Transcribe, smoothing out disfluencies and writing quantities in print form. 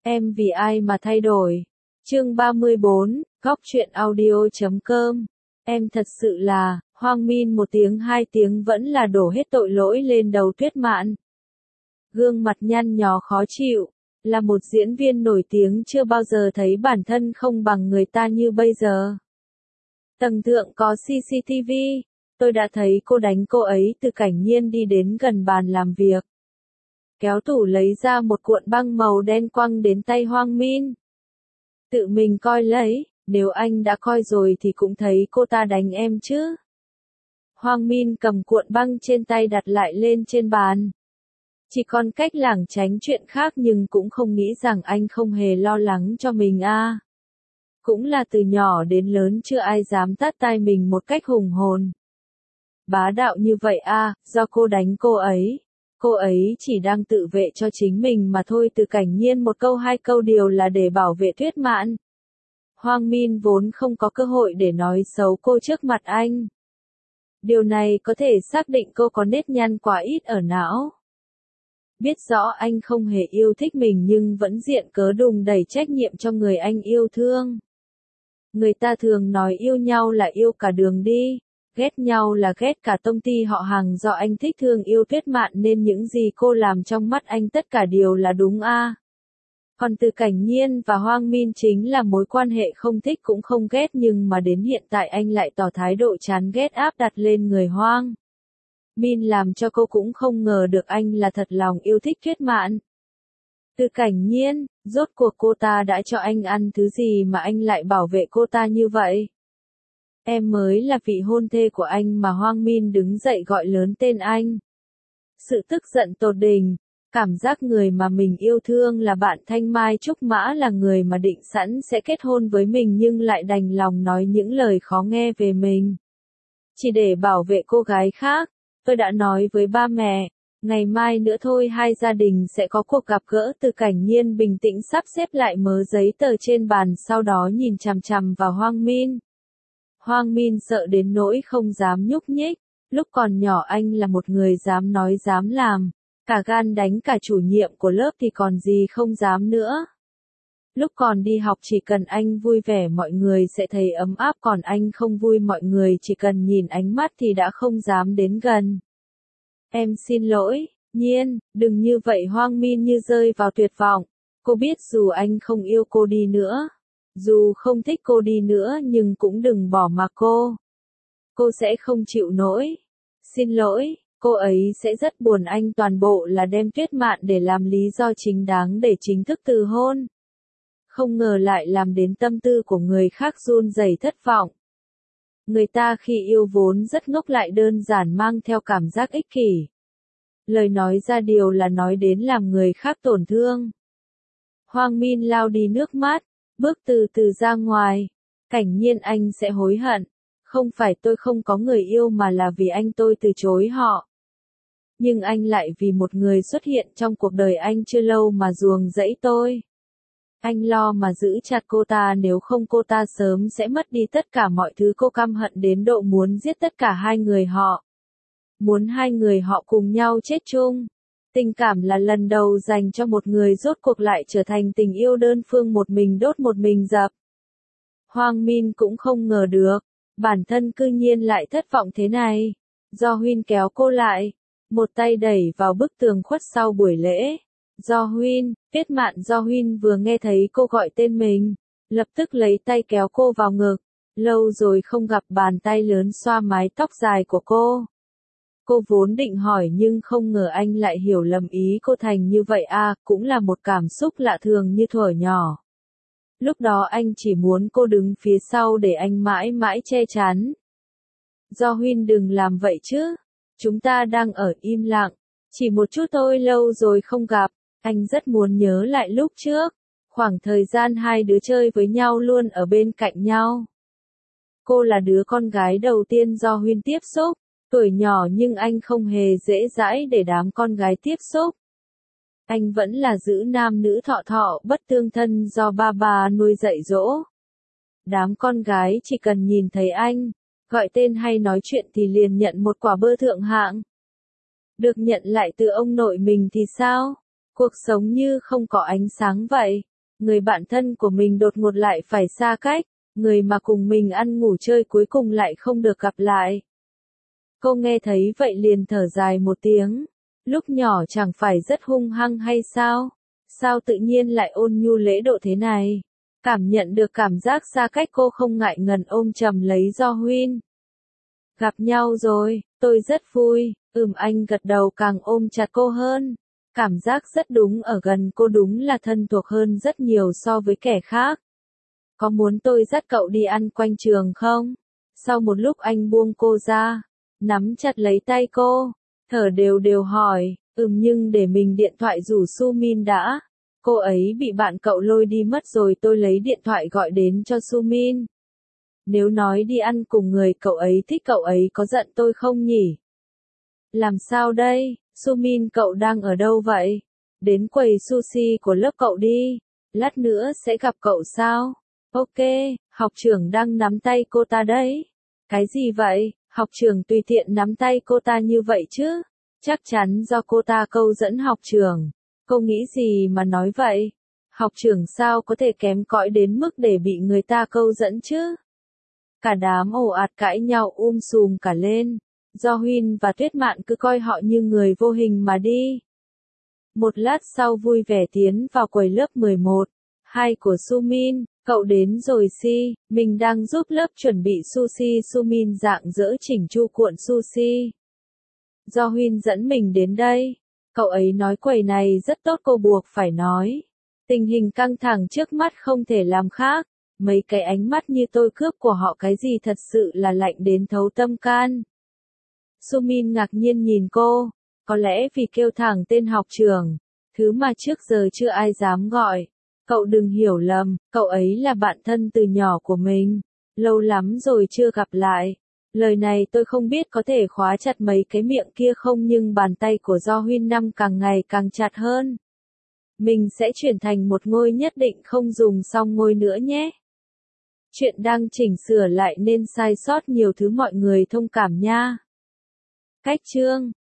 Em vì ai mà thay đổi? Chương 34, Góc truyện audio.com. Em thật sự là, Hoang Min một tiếng hai tiếng vẫn là đổ hết tội lỗi lên đầu Tuyết Mạn. Gương mặt nhăn nhó khó chịu, là một diễn viên nổi tiếng chưa bao giờ thấy bản thân không bằng người ta như bây giờ. Tầng thượng có CCTV, tôi đã thấy cô đánh cô ấy từ Cảnh Nhiên đi đến gần bàn làm việc. Kéo tủ lấy ra một cuộn băng màu đen quăng đến tay Hoang Min. Tự mình coi lấy, nếu anh đã coi rồi thì cũng thấy cô ta đánh em chứ. Hoang Min cầm cuộn băng trên tay đặt lại lên trên bàn. Chỉ còn cách lảng tránh chuyện khác nhưng cũng không nghĩ rằng anh không hề lo lắng cho mình à. Cũng là từ nhỏ đến lớn chưa ai dám tát tai mình một cách hùng hồn. Bá đạo như vậy à, do cô đánh cô ấy. Cô ấy chỉ đang tự vệ cho chính mình mà thôi. Từ Cảnh Nhiên một câu hai câu điều là để bảo vệ Tuyết Mạn. Hoang Min vốn không có cơ hội để nói xấu cô trước mặt anh. Điều này có thể xác định cô có nếp nhăn quá ít ở não. Biết rõ anh không hề yêu thích mình nhưng vẫn diện cớ đùng đẩy trách nhiệm cho người anh yêu thương. Người ta thường nói yêu nhau là yêu cả đường đi, ghét nhau là ghét cả tông ty họ Hàng. Do anh thích thương yêu Tuyết Mạn nên những gì cô làm trong mắt anh tất cả đều là đúng à. Còn Từ Cảnh Nhiên và Hoang Min chính là mối quan hệ không thích cũng không ghét nhưng mà đến hiện tại anh lại tỏ thái độ chán ghét áp đặt lên người Hoang Min làm cho cô cũng không ngờ được anh là thật lòng yêu thích Tuyết Mạn. Từ Cảnh Nhiên, rốt cuộc cô ta đã cho anh ăn thứ gì mà anh lại bảo vệ cô ta như vậy? Em mới là vị hôn thê của anh mà. Hoang Min đứng dậy gọi lớn tên anh. Sự tức giận tột đỉnh, cảm giác người mà mình yêu thương là bạn Thanh Mai Trúc Mã là người mà định sẵn sẽ kết hôn với mình nhưng lại đành lòng nói những lời khó nghe về mình. Chỉ để bảo vệ cô gái khác, tôi đã nói với ba mẹ, ngày mai nữa thôi hai gia đình sẽ có cuộc gặp gỡ. Từ Cảnh Nhiên bình tĩnh sắp xếp lại mớ giấy tờ trên bàn sau đó nhìn chằm chằm vào Hoang Min. Hoang Min sợ đến nỗi không dám nhúc nhích, lúc còn nhỏ anh là một người dám nói dám làm, cả gan đánh cả chủ nhiệm của lớp thì còn gì không dám nữa. Lúc còn đi học chỉ cần anh vui vẻ mọi người sẽ thấy ấm áp, còn anh không vui mọi người chỉ cần nhìn ánh mắt thì đã không dám đến gần. Em xin lỗi, Nhiên, đừng như vậy. Hoang Min như rơi vào tuyệt vọng. Cô biết dù anh không yêu cô đi nữa, dù không thích cô đi nữa nhưng cũng đừng bỏ mặc cô. Cô sẽ không chịu nổi. Xin lỗi, cô ấy sẽ rất buồn. Anh toàn bộ là đem Tuyết Mạn để làm lý do chính đáng để chính thức từ hôn. Không ngờ lại làm đến tâm tư của người khác run rẩy thất vọng. Người ta khi yêu vốn rất ngốc lại đơn giản mang theo cảm giác ích kỷ. Lời nói ra điều là nói đến làm người khác tổn thương. Hoang Min lau đi nước mắt, bước từ từ ra ngoài. Cảnh Nhiên, anh sẽ hối hận. Không phải tôi không có người yêu mà là vì anh tôi từ chối họ. Nhưng anh lại vì một người xuất hiện trong cuộc đời anh chưa lâu mà ruồng rẫy tôi. Anh lo mà giữ chặt cô ta, nếu không cô ta sớm sẽ mất đi tất cả mọi thứ. Cô căm hận đến độ muốn giết tất cả hai người họ. Muốn hai người họ cùng nhau chết chung. Tình cảm là lần đầu dành cho một người rốt cuộc lại trở thành tình yêu đơn phương, một mình đốt một mình dập. Hoang Min cũng không ngờ được, bản thân cư nhiên lại thất vọng thế này. Do Huyên kéo cô lại, một tay đẩy vào bức tường khuất sau buổi lễ. Do Huyên, Tuyết Mạn do Huyên vừa nghe thấy cô gọi tên mình, lập tức lấy tay kéo cô vào ngực. Lâu rồi không gặp, bàn tay lớn xoa mái tóc dài của cô. Cô vốn định hỏi nhưng không ngờ anh lại hiểu lầm ý cô thành như vậy à, cũng là một cảm xúc lạ thường như thuở nhỏ. Lúc đó anh chỉ muốn cô đứng phía sau để anh mãi mãi che chắn. Do Huyên, đừng làm vậy chứ. Chúng ta đang ở im lặng. Chỉ một chút thôi, lâu rồi không gặp. Anh rất muốn nhớ lại lúc trước. Khoảng thời gian hai đứa chơi với nhau luôn ở bên cạnh nhau. Cô là đứa con gái đầu tiên do Huyên tiếp xúc. Tuổi nhỏ nhưng anh không hề dễ dãi để đám con gái tiếp xúc. Anh vẫn là giữ nam nữ thọ thọ bất tương thân do ba bà nuôi dạy dỗ. Đám con gái chỉ cần nhìn thấy anh, gọi tên hay nói chuyện thì liền nhận một quả bơ thượng hạng. Được nhận lại từ ông nội mình thì sao? Cuộc sống như không có ánh sáng vậy. Người bạn thân của mình đột ngột lại phải xa cách, người mà cùng mình ăn ngủ chơi cuối cùng lại không được gặp lại. Cô nghe thấy vậy liền thở dài một tiếng. Lúc nhỏ chẳng phải rất hung hăng hay sao? Sao tự nhiên lại ôn nhu lễ độ thế này? Cảm nhận được cảm giác xa cách, cô không ngại ngần ôm chầm lấy Do Huynh. Gặp nhau rồi, tôi rất vui. Anh gật đầu càng ôm chặt cô hơn. Cảm giác rất đúng, ở gần cô đúng là thân thuộc hơn rất nhiều so với kẻ khác. Có muốn tôi dắt cậu đi ăn quanh trường không? Sau một lúc anh buông cô ra, nắm chặt lấy tay cô, thở đều đều hỏi, nhưng để mình điện thoại rủ Sumin đã. Cô ấy bị bạn cậu lôi đi mất rồi, tôi lấy điện thoại gọi đến cho Sumin. Nếu nói đi ăn cùng người cậu ấy thích, cậu ấy có giận tôi không nhỉ? Làm sao đây, Sumin cậu đang ở đâu vậy? Đến quầy sushi của lớp cậu đi, lát nữa sẽ gặp cậu sao? Ok, học trưởng đang nắm tay cô ta đấy. Cái gì vậy, học trưởng tùy tiện nắm tay cô ta như vậy chứ? Chắc chắn do cô ta câu dẫn học trưởng. Cô nghĩ gì mà nói vậy? Học trưởng sao có thể kém cỏi đến mức để bị người ta câu dẫn chứ? Cả đám ồ ạt cãi nhau sùm cả lên. Do Huynh và Tuyết Mạn cứ coi họ như người vô hình mà đi. Một lát sau vui vẻ tiến vào quầy lớp 11, 2 của Sumin. Cậu đến rồi Si, mình đang giúp lớp chuẩn bị sushi. Sumin dạng dỡ chỉnh chu cuộn sushi. Do Huynh dẫn mình đến đây. Cậu ấy nói quầy này rất tốt, cô buộc phải nói. Tình hình căng thẳng trước mắt không thể làm khác. Mấy cái ánh mắt như tôi cướp của họ cái gì thật sự là lạnh đến thấu tâm can. Sumin ngạc nhiên nhìn cô. Có lẽ vì kêu thẳng tên học trường, thứ mà trước giờ chưa ai dám gọi. Cậu đừng hiểu lầm, cậu ấy là bạn thân từ nhỏ của mình. Lâu lắm rồi chưa gặp lại. Lời này tôi không biết có thể khóa chặt mấy cái miệng kia không, nhưng bàn tay của Do Huynh năm càng ngày càng chặt hơn. Mình sẽ chuyển thành một ngôi, nhất định không dùng xong ngôi nữa nhé. Chuyện đang chỉnh sửa lại nên sai sót nhiều thứ, mọi người thông cảm nha. Cách chương